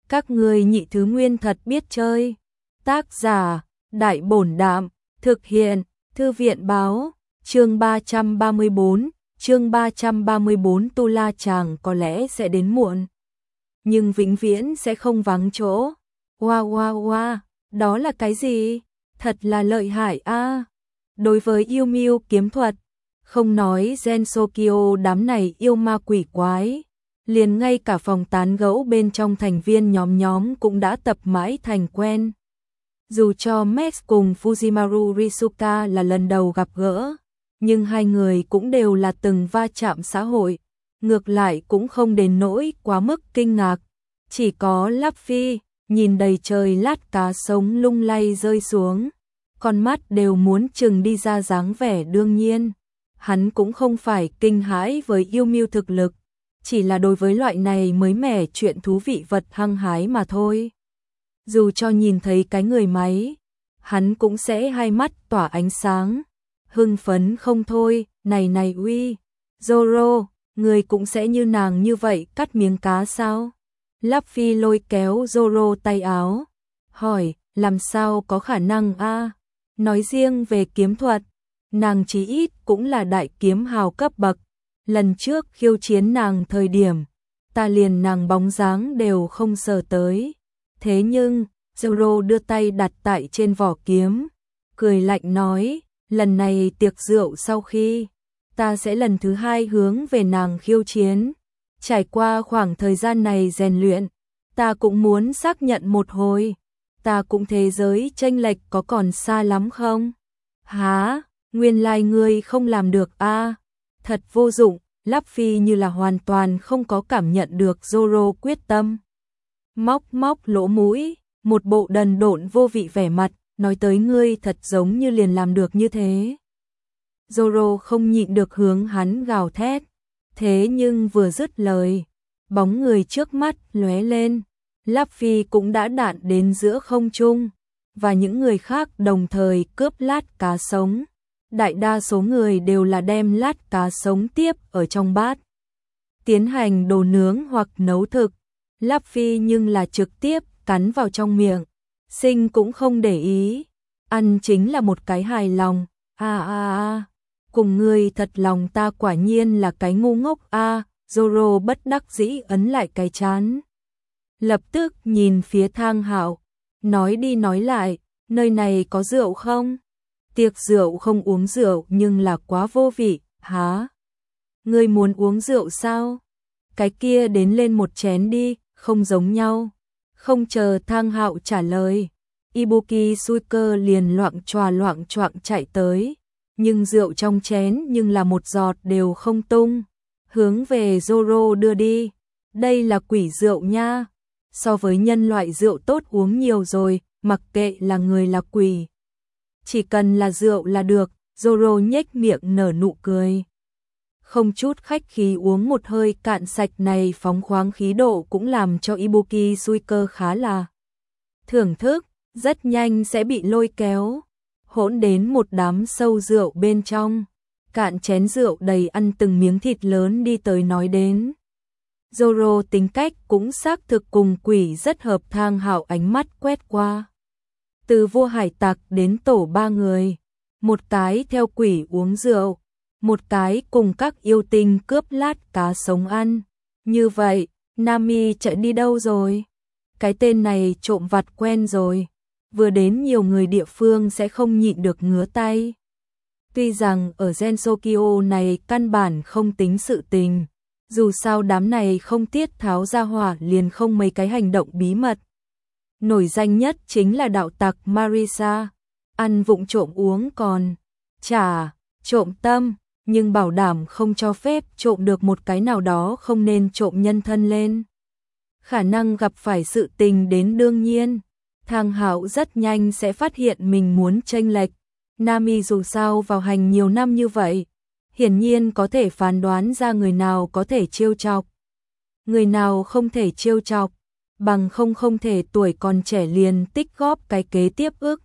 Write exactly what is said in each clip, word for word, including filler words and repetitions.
Các ngươi nhị thứ nguyên thật biết chơi. Tác giả, Đại Bổn Đạm, thực hiện, Thư viện Báo, chương ba trăm ba mươi bốn, chương ba trăm ba mươi bốn Tu La Chàng có lẽ sẽ đến muộn, nhưng vĩnh viễn sẽ không vắng chỗ. Wow wow wow, đó là cái gì? Thật là lợi hại a. Đối với yêu mưu kiếm thuật, không nói Gensokyo đám này yêu ma quỷ quái, liền ngay cả phòng tán gẫu bên trong thành viên nhóm nhóm cũng đã tập mãi thành quen. Dù cho Max cùng Fujimaru Risuka là lần đầu gặp gỡ, nhưng hai người cũng đều là từng va chạm xã hội, ngược lại cũng không đến nỗi quá mức kinh ngạc. Chỉ có Luffy, nhìn đầy trời lát cá sống lung lay rơi xuống, con mắt đều muốn chừng đi ra dáng vẻ đương nhiên. Hắn cũng không phải kinh hãi với yêu mưu thực lực, chỉ là đối với loại này mới mẻ chuyện thú vị vật hăng hái mà thôi. Dù cho nhìn thấy cái người máy, hắn cũng sẽ hai mắt tỏa ánh sáng, hưng phấn không thôi. Này này uy, Zoro, người cũng sẽ như nàng như vậy cắt miếng cá sao? Luffy lôi kéo Zoro tay áo, hỏi, làm sao có khả năng a? Nói riêng về kiếm thuật, nàng chí ít cũng là đại kiếm hào cấp bậc. Lần trước khiêu chiến nàng thời điểm, ta liền nàng bóng dáng đều không sờ tới. Thế nhưng, Zoro đưa tay đặt tại trên vỏ kiếm, cười lạnh nói, lần này tiệc rượu sau khi, ta sẽ lần thứ hai hướng về nàng khiêu chiến. Trải qua khoảng thời gian này rèn luyện, ta cũng muốn xác nhận một hồi, ta cũng thế giới chênh lệch có còn xa lắm không? Hả, nguyên lai ngươi không làm được a? Thật vô dụng. Luffy như là hoàn toàn không có cảm nhận được Zoro quyết tâm. Móc móc lỗ mũi, một bộ đần độn vô vị vẻ mặt, nói tới ngươi thật giống như liền làm được như thế. Zoro không nhịn được hướng hắn gào thét. Thế nhưng vừa dứt lời, bóng người trước mắt lóe lên, Luffy cũng đã đạn đến giữa không trung, và những người khác đồng thời cướp lát cá sống. Đại đa số người đều là đem lát cá sống tiếp ở trong bát, tiến hành đồ nướng hoặc nấu thực. Luffy nhưng là trực tiếp cắn vào trong miệng, sinh cũng không để ý, ăn chính là một cái hài lòng. A a a, cùng ngươi thật lòng ta quả nhiên là cái ngu ngốc a. Zoro bất đắc dĩ ấn lại cái trán, lập tức nhìn phía Thang Hạo, nói đi nói lại, nơi này có rượu không? Tiệc rượu không uống rượu nhưng là quá vô vị. Hả? Ngươi muốn uống rượu sao? Cái kia đến lên một chén đi, không giống nhau. Không chờ Thang Hạo trả lời, Ibuki Suiker liền loạng choạng loạng choạng chạy tới, nhưng rượu trong chén nhưng là một giọt đều không tung, hướng về Zoro đưa đi. Đây là quỷ rượu nha, so với nhân loại rượu tốt uống nhiều rồi, mặc kệ là người là quỷ, chỉ cần là rượu là được. Zoro nhếch miệng nở nụ cười, không chút khách khí uống một hơi cạn sạch này phóng khoáng khí độ cũng làm cho Ibuki Suiker khá là thưởng thức, rất nhanh sẽ bị lôi kéo, hỗn đến một đám sâu rượu bên trong, cạn chén rượu đầy ăn từng miếng thịt lớn đi tới nói đến. Zoro tính cách cũng xác thực cùng quỷ rất hợp. Thang Hạo ánh mắt quét qua, từ vua hải tặc đến tổ ba người, một cái theo quỷ uống rượu, một cái cùng các yêu tinh cướp lát cá sống ăn. Như vậy, Nami chạy đi đâu rồi? Cái tên này trộm vặt quen rồi, vừa đến nhiều người địa phương sẽ không nhịn được ngứa tay. Tuy rằng ở Gensokyo này căn bản không tính sự tình, dù sao đám này không tiết tháo ra hỏa liền không mấy cái hành động bí mật. Nổi danh nhất chính là đạo tặc Marisa, ăn vụng trộm uống còn chả trộm tâm, nhưng bảo đảm không cho phép trộm được một cái nào đó không nên trộm nhân thân lên. Khả năng gặp phải sự tình đến đương nhiên, Thang Hạo rất nhanh sẽ phát hiện mình muốn chênh lệch. Nami dù sao vào hành nhiều năm như vậy, hiển nhiên có thể phán đoán ra người nào có thể trêu chọc, người nào không thể trêu chọc, bằng không không thể tuổi còn trẻ liền tích góp cái kế tiếp ức.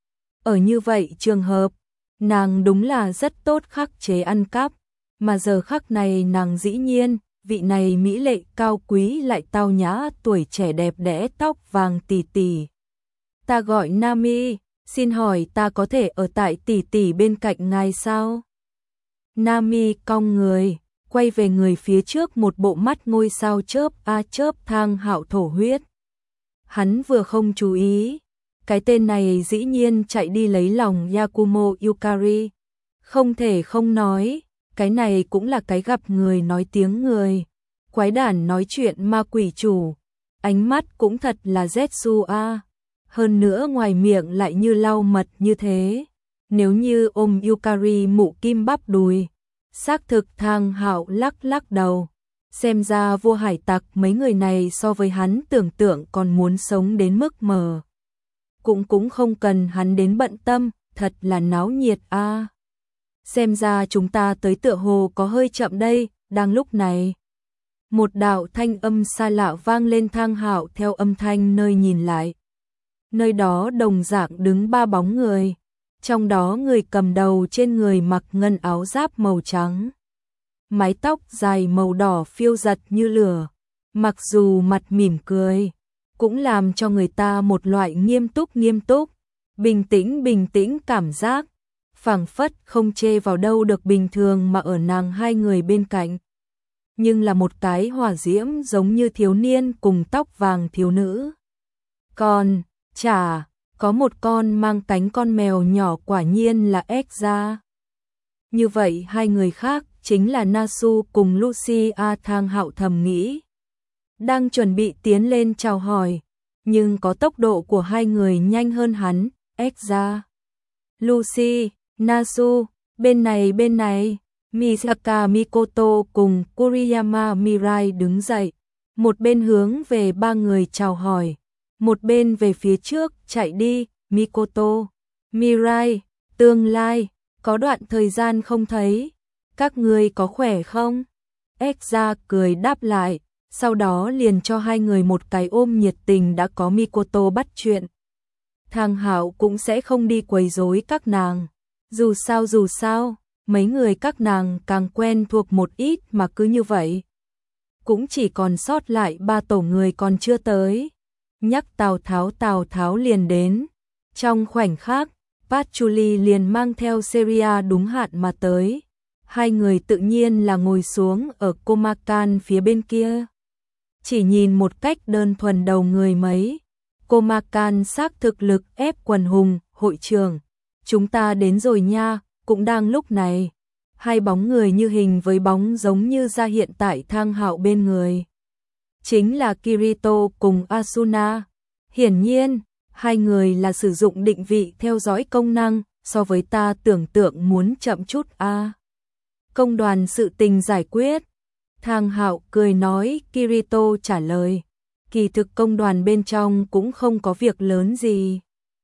Ở như vậy trường hợp, nàng đúng là rất tốt khắc chế ăn cắp, mà giờ khắc này nàng dĩ nhiên vị này mỹ lệ cao quý lại tao nhã tuổi trẻ đẹp đẽ tóc vàng tỷ tỷ. Ta gọi Nami, xin hỏi ta có thể ở tại tỷ tỷ bên cạnh ngài sao? Nami cong người, quay về người phía trước một bộ mắt ngôi sao chớp a chớp Thang Hạo thổ huyết. Hắn vừa không chú ý, cái tên này dĩ nhiên chạy đi lấy lòng Yakumo Yukari. Không thể không nói, cái này cũng là cái gặp người nói tiếng người. Quái đản nói chuyện ma quỷ chủ, ánh mắt cũng thật là Zetsu a. Hơn nữa ngoài miệng lại như lau mật như thế. Nếu như ôm Yukari mụ kim bắp đùi, xác thực Thang Hạo lắc lắc đầu. Xem ra vua hải tặc mấy người này so với hắn tưởng tượng còn muốn sống đến mức mờ. Cũng cũng không cần hắn đến bận tâm, thật là náo nhiệt a. Xem ra chúng ta tới tựa hồ có hơi chậm đây, đang lúc này. Một đạo thanh âm xa lạ vang lên. Thang Hạo theo âm thanh nơi nhìn lại. Nơi đó đồng dạng đứng ba bóng người. Trong đó người cầm đầu trên người mặc ngân áo giáp màu trắng. Mái tóc dài màu đỏ phiêu giật như lửa. Mặc dù mặt mỉm cười, cũng làm cho người ta một loại nghiêm túc nghiêm túc, bình tĩnh bình tĩnh cảm giác. Phảng phất không chê vào đâu được bình thường mà ở nàng hai người bên cạnh. Nhưng là một cái hỏa diễm giống như thiếu niên cùng tóc vàng thiếu nữ. Còn, chả, có một con mang cánh con mèo nhỏ quả nhiên là Ekza. Như vậy hai người khác chính là Nasu cùng Lucia. Thang Hạo thầm nghĩ. Đang chuẩn bị tiến lên chào hỏi, nhưng có tốc độ của hai người nhanh hơn hắn. Ekza, Lucy, Nasu, bên này bên này. Misaka Mikoto cùng Kuriyama Mirai đứng dậy, một bên hướng về ba người chào hỏi, một bên về phía trước chạy đi. Mikoto, Mirai, tương lai, có đoạn thời gian không thấy, các người có khỏe không? Ekza cười đáp lại, sau đó liền cho hai người một cái ôm nhiệt tình. Đã có Mikoto bắt chuyện, Thang Hạo cũng sẽ không đi quấy rối các nàng. Dù sao dù sao, mấy người các nàng càng quen thuộc một ít mà cứ như vậy. Cũng chỉ còn sót lại ba tổ người còn chưa tới. Nhắc Tào Tháo, Tào Tháo liền đến. Trong khoảnh khắc, Patchouli liền mang theo Seria đúng hạn mà tới. Hai người tự nhiên là ngồi xuống ở Komakan phía bên kia. Chỉ nhìn một cách đơn thuần đầu người mấy. Komakan xác thực lực ép quần hùng. Hội trưởng, chúng ta đến rồi nha. Cũng đang lúc này, hai bóng người như hình với bóng giống như ra hiện tại Thang Hạo bên người. Chính là Kirito cùng Asuna. Hiển nhiên, hai người là sử dụng định vị theo dõi công năng, so với ta tưởng tượng muốn chậm chút a. À. Công đoàn sự tình giải quyết. Thang Hạo cười nói. Kirito trả lời. Kỳ thực công đoàn bên trong cũng không có việc lớn gì.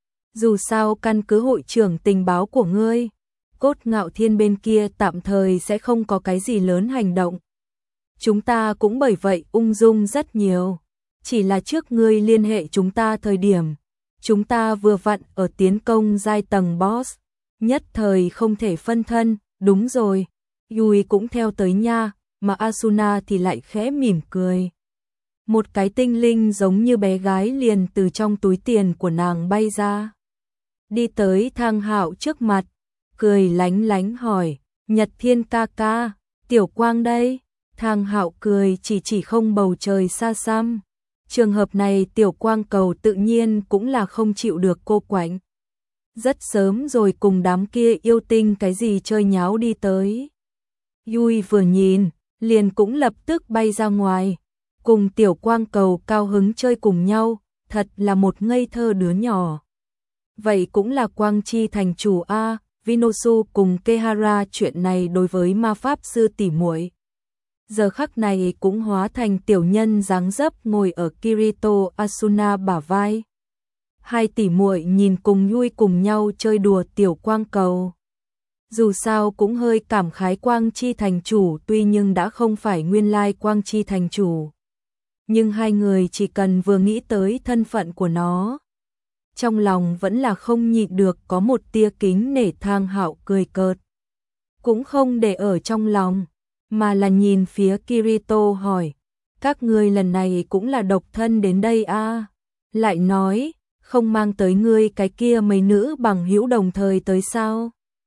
Dù sao căn cứ hội trưởng tình báo của ngươi, Cốt Ngạo Thiên bên kia tạm thời sẽ không có cái gì lớn hành động. Chúng ta cũng bởi vậy ung dung rất nhiều. Chỉ là trước ngươi liên hệ chúng ta thời điểm, chúng ta vừa vặn ở tiến công giai tầng boss, nhất thời không thể phân thân. Đúng rồi, Yui cũng theo tới nha. Mà Asuna thì lại khẽ mỉm cười. Một cái tinh linh giống như bé gái liền từ trong túi tiền của nàng bay ra, đi tới Thang Hạo trước mặt, cười lánh lánh hỏi, Nhật Thiên ca ca, Tiểu Quang đây. Thang Hạo cười chỉ chỉ không bầu trời xa xăm. Trường hợp này Tiểu Quang cầu tự nhiên cũng là không chịu được cô quạnh. Rất sớm rồi cùng đám kia yêu tinh cái gì chơi nháo đi tới. Yui vừa nhìn, liền cũng lập tức bay ra ngoài, cùng Tiểu Quang cầu cao hứng chơi cùng nhau, thật là một ngây thơ đứa nhỏ. Vậy cũng là Quang Chi thành chủ a. Vinosu cùng Kehara chuyện này đối với ma pháp sư tỷ muội, giờ khắc này cũng hóa thành tiểu nhân dáng dấp ngồi ở Kirito Asuna bả vai. Hai tỷ muội nhìn cùng Yui cùng nhau chơi đùa Tiểu Quang cầu. Dù sao cũng hơi cảm khái Quang Chi thành chủ, tuy nhưng đã không phải nguyên lai Quang Chi thành chủ. Nhưng hai người chỉ cần vừa nghĩ tới thân phận của nó, trong lòng vẫn là không nhịn được có một tia kính nể. Thang Hạo cười cợt, cũng không để ở trong lòng, mà là nhìn phía Kirito hỏi, các ngươi lần này cũng là độc thân đến đây à? Lại nói, không mang tới ngươi cái kia mấy nữ bằng hữu đồng thời tới sao?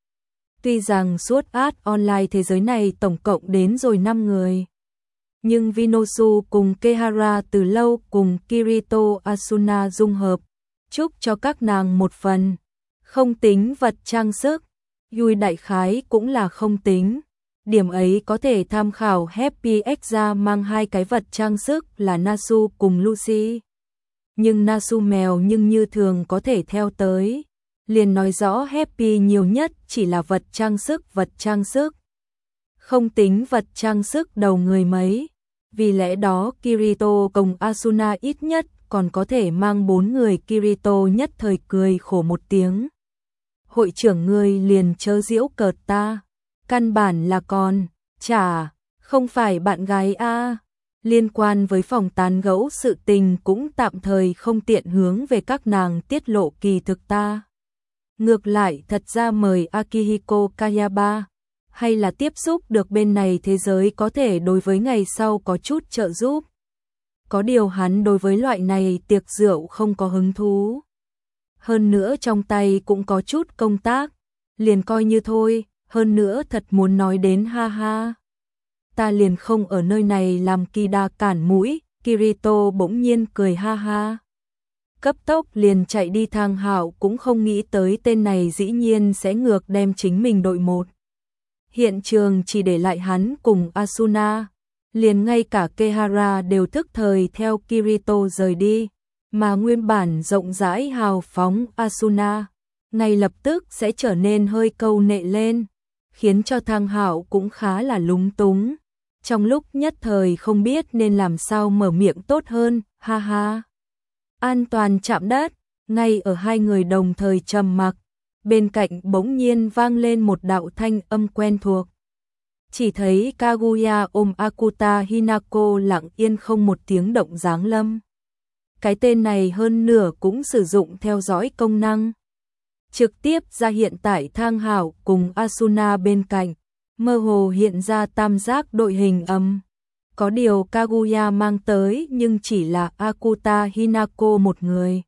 Tuy rằng suốt art online thế giới này tổng cộng đến rồi năm người, nhưng Vinosu cùng Kehara từ lâu cùng Kirito Asuna dung hợp, chúc cho các nàng một phần, không tính vật trang sức, Yui đại khái cũng là không tính. Điểm ấy có thể tham khảo Happy Extra mang hai cái vật trang sức là Nasu cùng Lucy. Nhưng Nasu mèo nhưng như thường có thể theo tới. Liền nói rõ Happy nhiều nhất chỉ là vật trang sức vật trang sức. Không tính vật trang sức đầu người mấy. Vì lẽ đó Kirito cùng Asuna ít nhất còn có thể mang bốn người. Kirito nhất thời cười khổ một tiếng. Hội trưởng ngươi liền chớ giễu cợt ta. Căn bản là con, chả, không phải bạn gái a. Liên quan với phòng tán gẫu sự tình cũng tạm thời không tiện hướng về các nàng tiết lộ kỳ thực ta. Ngược lại thật ra mời Akihiko Kayaba, hay là tiếp xúc được bên này thế giới có thể đối với ngày sau có chút trợ giúp. Có điều hắn đối với loại này tiệc rượu không có hứng thú. Hơn nữa trong tay cũng có chút công tác, liền coi như thôi. Hơn nữa thật muốn nói đến ha ha. Ta liền không ở nơi này làm kỳ đa cản mũi. Kirito bỗng nhiên cười ha ha. Cấp tốc liền chạy đi. Thang Hạo cũng không nghĩ tới tên này dĩ nhiên sẽ ngược đem chính mình đội một. Hiện trường chỉ để lại hắn cùng Asuna. Liền ngay cả Kehara đều thức thời theo Kirito rời đi. Mà nguyên bản rộng rãi hào phóng Asuna ngay lập tức sẽ trở nên hơi câu nệ lên, khiến cho Thang Hạo cũng khá là lúng túng. Trong lúc nhất thời không biết nên làm sao mở miệng tốt hơn, ha ha. An toàn chạm đất, ngay ở hai người đồng thời trầm mặc, bên cạnh bỗng nhiên vang lên một đạo thanh âm quen thuộc. Chỉ thấy Kaguya ôm Akuta Hinako lặng yên không một tiếng động giáng lâm. Cái tên này hơn nửa cũng sử dụng theo dõi công năng. Trực tiếp ra hiện tại Thang Hạo cùng Asuna bên cạnh, mơ hồ hiện ra tam giác đội hình âm. Có điều Kaguya mang tới nhưng chỉ là Akuta Hinako một người.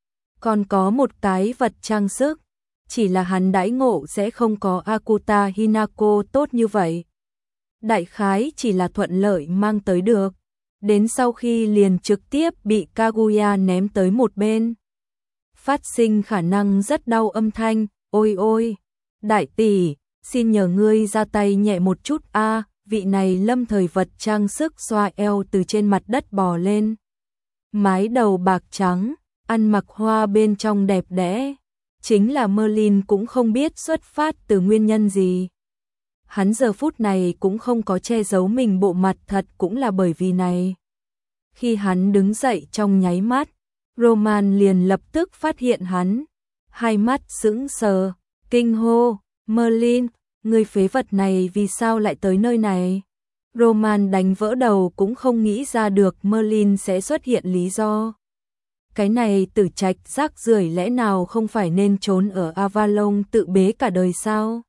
Còn có một cái vật trang sức, chỉ là hắn đãi ngộ sẽ không có Akuta Hinako tốt như vậy. Đại khái chỉ là thuận lợi mang tới được, đến sau khi liền trực tiếp bị Kaguya ném tới một bên. Phát sinh khả năng rất đau âm thanh, ôi ôi, đại tỷ, xin nhờ ngươi ra tay nhẹ một chút a. Vị này lâm thời vật trang sức xoa eo từ trên mặt đất bò lên. Mái đầu bạc trắng, ăn mặc hoa bên trong đẹp đẽ, chính là Merlin cũng không biết xuất phát từ nguyên nhân gì. Hắn giờ phút này cũng không có che giấu mình bộ mặt thật cũng là bởi vì này. Khi hắn đứng dậy trong nháy mắt, Roman liền lập tức phát hiện hắn, hai mắt sững sờ, kinh hô, Merlin, người phế vật này vì sao lại tới nơi này? Roman đánh vỡ đầu cũng không nghĩ ra được Merlin sẽ xuất hiện lý do. Cái này tử trạch rác rưởi lẽ nào không phải nên trốn ở Avalon tự bế cả đời sao?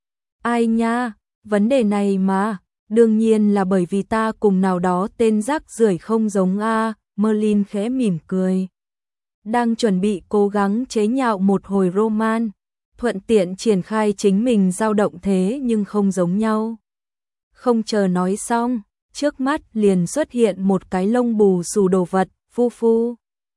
Ai nha, vấn đề này mà, đương nhiên là bởi vì ta cùng nào đó tên rác rưởi không giống a. Merlin khẽ mỉm cười. Đang chuẩn bị cố gắng chế nhạo một hồi Roman, thuận tiện triển khai chính mình dao động thế nhưng không giống nhau. Không chờ nói xong, trước mắt liền xuất hiện một cái lông bù xù đồ vật, phu phu.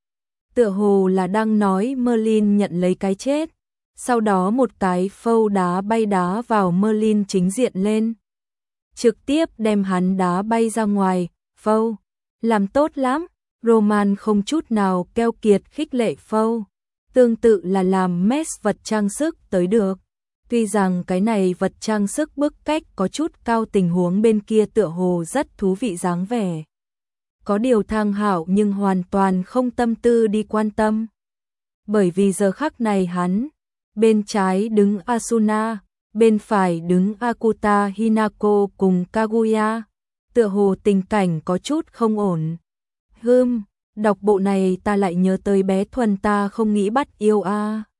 Tựa hồ là đang nói Merlin nhận lấy cái chết. Sau đó một cái phâu đá bay đá vào Merlin chính diện lên. Trực tiếp đem hắn đá bay ra ngoài, phâu. Làm tốt lắm, Roman không chút nào keo kiệt khích lệ phâu. Tương tự là làm mess vật trang sức tới được. Tuy rằng cái này vật trang sức bức cách có chút cao, tình huống bên kia tựa hồ rất thú vị dáng vẻ. Có điều Thang Hạo nhưng hoàn toàn không tâm tư đi quan tâm. Bởi vì giờ khắc này hắn, bên trái đứng Asuna, bên phải đứng Akuta Hinako cùng Kaguya, tựa hồ tình cảnh có chút không ổn. Hừm, đọc bộ này ta lại nhớ tới bé Thuần ta không nghĩ bắt yêu a.